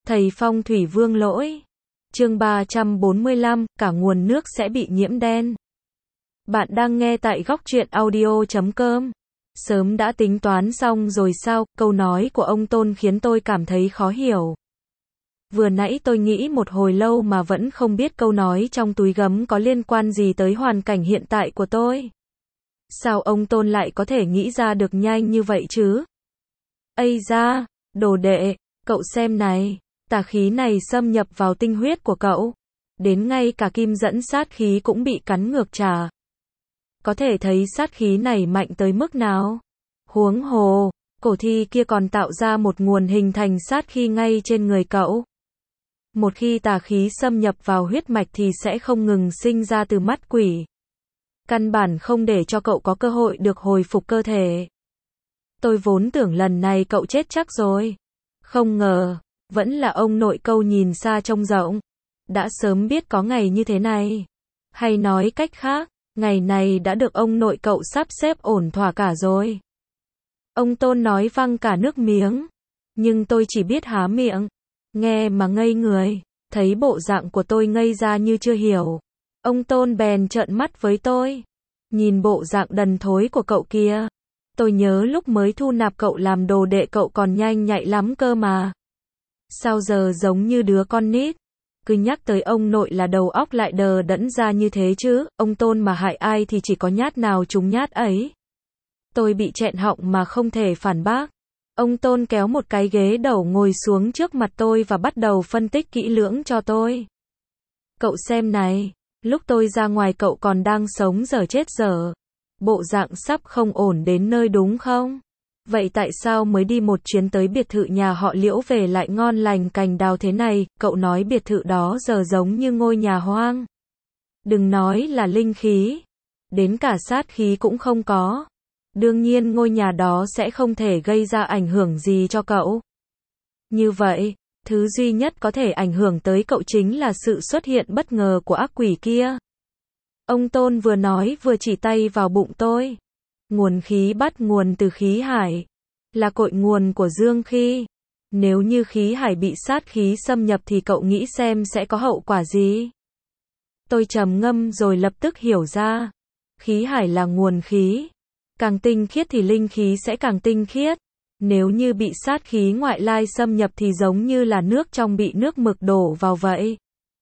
Thầy phong thủy vương lỗi. Chương 345, cả nguồn nước sẽ bị nhiễm đen. Bạn đang nghe tại góc truyện audio.com. Sớm đã tính toán xong rồi sao? Câu nói của ông Tôn khiến tôi cảm thấy khó hiểu. Vừa nãy tôi nghĩ một hồi lâu mà vẫn không biết câu nói trong túi gấm có liên quan gì tới hoàn cảnh hiện tại của tôi. Sao ông Tôn lại có thể nghĩ ra được nhanh như vậy chứ? Ây da, đồ đệ, cậu xem này, tà khí này xâm nhập vào tinh huyết của cậu. Đến ngay cả kim dẫn sát khí cũng bị cắn ngược trả. Có thể thấy sát khí này mạnh tới mức nào? Huống hồ, cổ thi kia còn tạo ra một nguồn hình thành sát khí ngay trên người cậu. Một khi tà khí xâm nhập vào huyết mạch thì sẽ không ngừng sinh ra từ mắt quỷ. Căn bản không để cho cậu có cơ hội được hồi phục cơ thể. Tôi vốn tưởng lần này cậu chết chắc rồi. Không ngờ, vẫn là ông nội câu nhìn xa trông rộng. Đã sớm biết có ngày như thế này. Hay nói cách khác, ngày này đã được ông nội cậu sắp xếp ổn thỏa cả rồi. Ông Tôn nói văng cả nước miếng. Nhưng tôi chỉ biết há miệng. Nghe mà ngây người. Thấy bộ dạng của tôi ngây ra như chưa hiểu. Ông Tôn bèn trợn mắt với tôi. Nhìn bộ dạng đần thối của cậu kia. Tôi nhớ lúc mới thu nạp cậu làm đồ đệ cậu còn nhanh nhạy lắm cơ mà. Sao giờ giống như đứa con nít? Cứ nhắc tới ông nội là đầu óc lại đờ đẫn ra như thế chứ, ông Tôn mà hại ai thì chỉ có nhát nào trúng nhát ấy. Tôi bị nghẹn họng mà không thể phản bác. Ông Tôn kéo một cái ghế đầu ngồi xuống trước mặt tôi và bắt đầu phân tích kỹ lưỡng cho tôi. Cậu xem này, lúc tôi ra ngoài cậu còn đang sống dở chết dở. Bộ dạng sắp không ổn đến nơi đúng không? Vậy tại sao mới đi một chuyến tới biệt thự nhà họ Liễu về lại ngon lành cành đào thế này? Cậu nói biệt thự đó giờ giống như ngôi nhà hoang. Đừng nói là linh khí, đến cả sát khí cũng không có. Đương nhiên ngôi nhà đó sẽ không thể gây ra ảnh hưởng gì cho cậu. Như vậy, thứ duy nhất có thể ảnh hưởng tới cậu chính là sự xuất hiện bất ngờ của ác quỷ kia. Ông Tôn vừa nói vừa chỉ tay vào bụng tôi. Nguồn khí bắt nguồn từ khí hải, là cội nguồn của dương khí. Nếu như khí hải bị sát khí xâm nhập thì cậu nghĩ xem sẽ có hậu quả gì? Tôi trầm ngâm rồi lập tức hiểu ra. Khí hải là nguồn khí. Càng tinh khiết thì linh khí sẽ càng tinh khiết. Nếu như bị sát khí ngoại lai xâm nhập thì giống như là nước trong bị nước mực đổ vào vậy.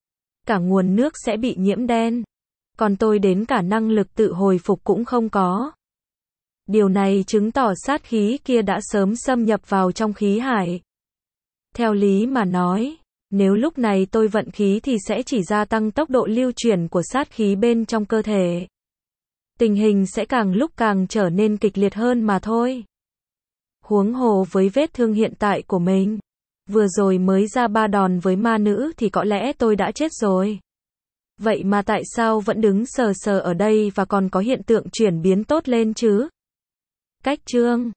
Cả nguồn nước sẽ bị nhiễm đen. Còn tôi đến cả năng lực tự hồi phục cũng không có. Điều này chứng tỏ sát khí kia đã sớm xâm nhập vào trong khí hải. Theo lý mà nói, nếu lúc này tôi vận khí thì sẽ chỉ gia tăng tốc độ lưu chuyển của sát khí bên trong cơ thể. Tình hình sẽ càng lúc càng trở nên kịch liệt hơn mà thôi. Huống hồ với vết thương hiện tại của mình, vừa rồi mới ra 3 đòn với ma nữ thì có lẽ tôi đã chết rồi. Vậy mà tại sao vẫn đứng sờ sờ ở đây và còn có hiện tượng chuyển biến tốt lên chứ? Cách chương